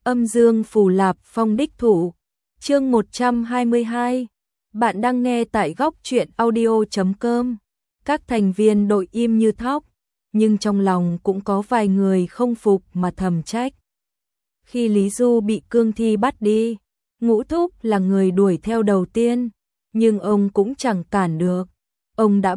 Âm dương phù lạp phong đích thủ. Chương 122. Bạn đang nghe tại góc truyện audio.com. Các thành viên đội im như thóc, nhưng trong lòng cũng có vài người không phục mà thầm trách. Khi Lý Du bị cương thi bắt đi, Ngũ Thúc là người đuổi theo đầu tiên, nhưng ông cũng chẳng cản được. Ông đã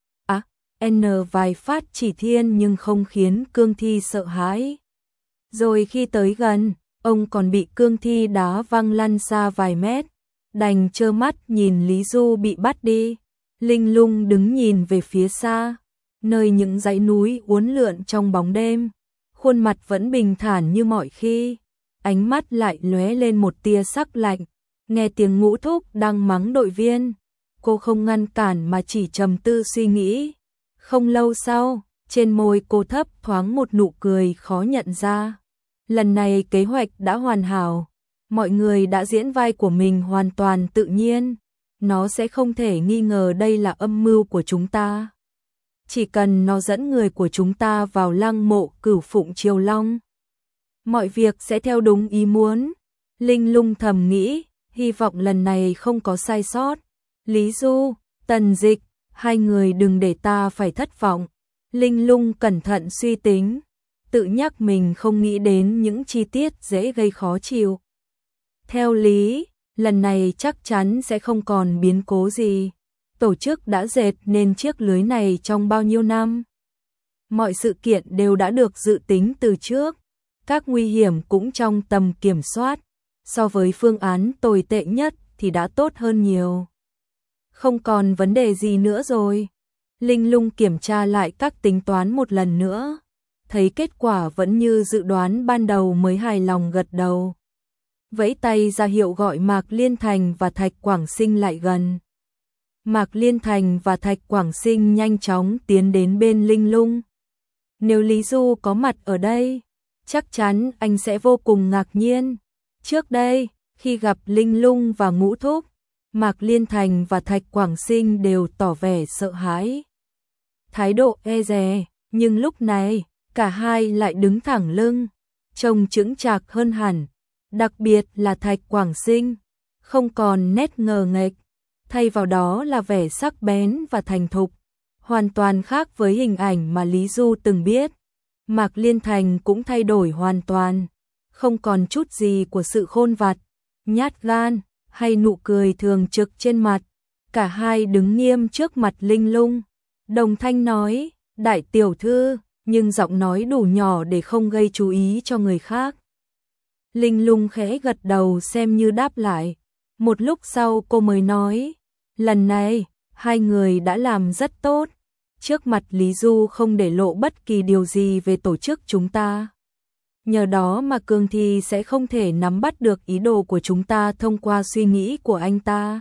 N vài phát chỉ thiên nhưng không khiến cương thi sợ hãi. Rồi khi tới gần, ông còn bị cương thi đá văng lăn xa vài mét, đành trơ mắt nhìn Lý Du bị bắt đi. Linh Lung đứng nhìn về phía xa, nơi những dãy núi uốn lượn trong bóng đêm, khuôn mặt vẫn bình thản như mọi khi, ánh mắt lại lóe lên một tia sắc lạnh. Nghe tiếng Ngũ Thúc đang mắng đội viên, cô không ngăn cản mà chỉ trầm tư suy nghĩ. Không lâu sau, trên môi cô thấp thoáng một nụ cười khó nhận ra. Lần này kế hoạch đã hoàn hảo, mọi người đã diễn vai của mình hoàn toàn tự nhiên, nó sẽ không thể nghi ngờ đây là âm mưu của chúng ta. Chỉ cần nó dẫn người của chúng ta vào lăng mộ Cửu Phụng Triều Long, mọi việc sẽ theo đúng ý muốn. Linh Lung thầm nghĩ, hy vọng lần này không có sai sót. Lý Du, Tần Dịch, hai người đừng để ta phải thất vọng. Linh Lung cẩn thận suy tính, tự nhắc mình không nghĩ đến những chi tiết dễ gây khó chịu. Theo lý, lần này chắc chắn sẽ không còn biến cố gì. Tổ chức đã dệt nên chiếc lưới này trong bao nhiêu năm. Mọi sự kiện đều đã được dự tính từ trước, các nguy hiểm cũng trong tầm kiểm soát. So với phương án tồi tệ nhất thì đã tốt hơn nhiều. Không còn vấn đề gì nữa rồi. Linh Lung kiểm tra lại các tính toán một lần nữa, thấy kết quả vẫn như dự đoán ban đầu mới hài lòng gật đầu. Vẫy tay ra hiệu gọi Mạc Liên Thành và Thạch Quảng Sinh lại gần. Mạc Liên Thành và Thạch Quảng Sinh nhanh chóng tiến đến bên Linh Lung. Nếu Lý Du có mặt ở đây, chắc chắn anh sẽ vô cùng ngạc nhiên. Trước đây, khi gặp Linh Lung và Ngũ Thúc, Mạc Liên Thành và Thạch Quảng Sinh đều tỏ vẻ sợ hãi, thái độ e dè, nhưng lúc này, cả hai lại đứng thẳng lưng, trông chững chạc hơn hẳn. Đặc biệt là Thạch Quảng Sinh, không còn nét ngờ nghệch, thay vào đó là vẻ sắc bén và thành thục, hoàn toàn khác với hình ảnh mà Lý Du từng biết. Mạc Liên Thành cũng thay đổi hoàn toàn, không còn chút gì của sự khôn vặt, nhát gan hay nụ cười thường trực trên mặt. Cả hai đứng nghiêm trước mặt Linh Lung, đồng thanh nói, đại tiểu thư, nhưng giọng nói đủ nhỏ để không gây chú ý cho người khác. Linh Lung khẽ gật đầu xem như đáp lại. Một lúc sau cô mới nói, lần này, hai người đã làm rất tốt. Trước mặt Lý Du không để lộ bất kỳ điều gì về tổ chức chúng ta. Nhờ đó mà cương thi sẽ không thể nắm bắt được ý đồ của chúng ta thông qua suy nghĩ của anh ta.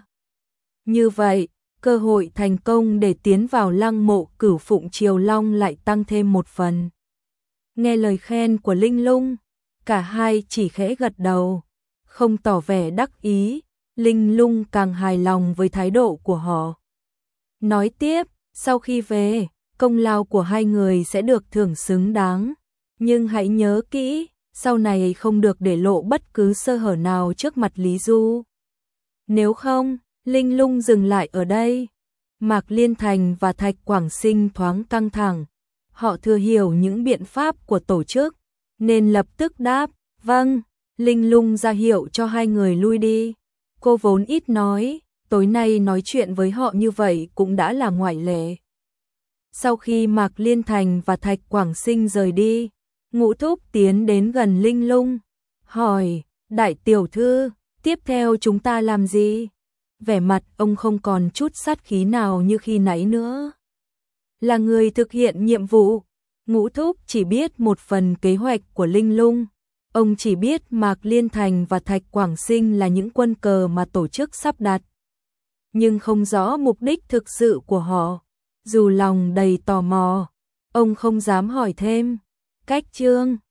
Như vậy, cơ hội thành công để tiến vào lăng mộ Cửu Phụng Triều Long lại tăng thêm một phần. Nghe lời khen của Linh Lung, cả hai chỉ khẽ gật đầu, không tỏ vẻ đắc ý. Linh Lung càng hài lòng với thái độ của họ. Nói tiếp, sau khi về, công lao của hai người sẽ được thưởng xứng đáng. Nhưng hãy nhớ kỹ, sau này không được để lộ bất cứ sơ hở nào trước mặt Lý Du. Nếu không, Linh Lung dừng lại ở đây. Mạc Liên Thành và Thạch Quảng Sinh thoáng căng thẳng. Họ thừa hiểu những biện pháp của tổ chức, nên lập tức đáp, vâng. Linh Lung ra hiệu cho hai người lui đi. Cô vốn ít nói, tối nay nói chuyện với họ như vậy cũng đã là ngoại lệ. Sau khi Mạc Liên Thành và Thạch Quảng Sinh rời đi, Ngũ Thúc tiến đến gần Linh Lung, hỏi, đại tiểu thư, tiếp theo chúng ta làm gì? Vẻ mặt ông không còn chút sát khí nào như khi nãy nữa. Là người thực hiện nhiệm vụ, Ngũ Thúc chỉ biết một phần kế hoạch của Linh Lung. Ông chỉ biết Mạc Liên Thành và Thạch Quảng Sinh là những quân cờ mà tổ chức sắp đặt, nhưng không rõ mục đích thực sự của họ. Dù lòng đầy tò mò, ông không dám hỏi thêm. Cách chương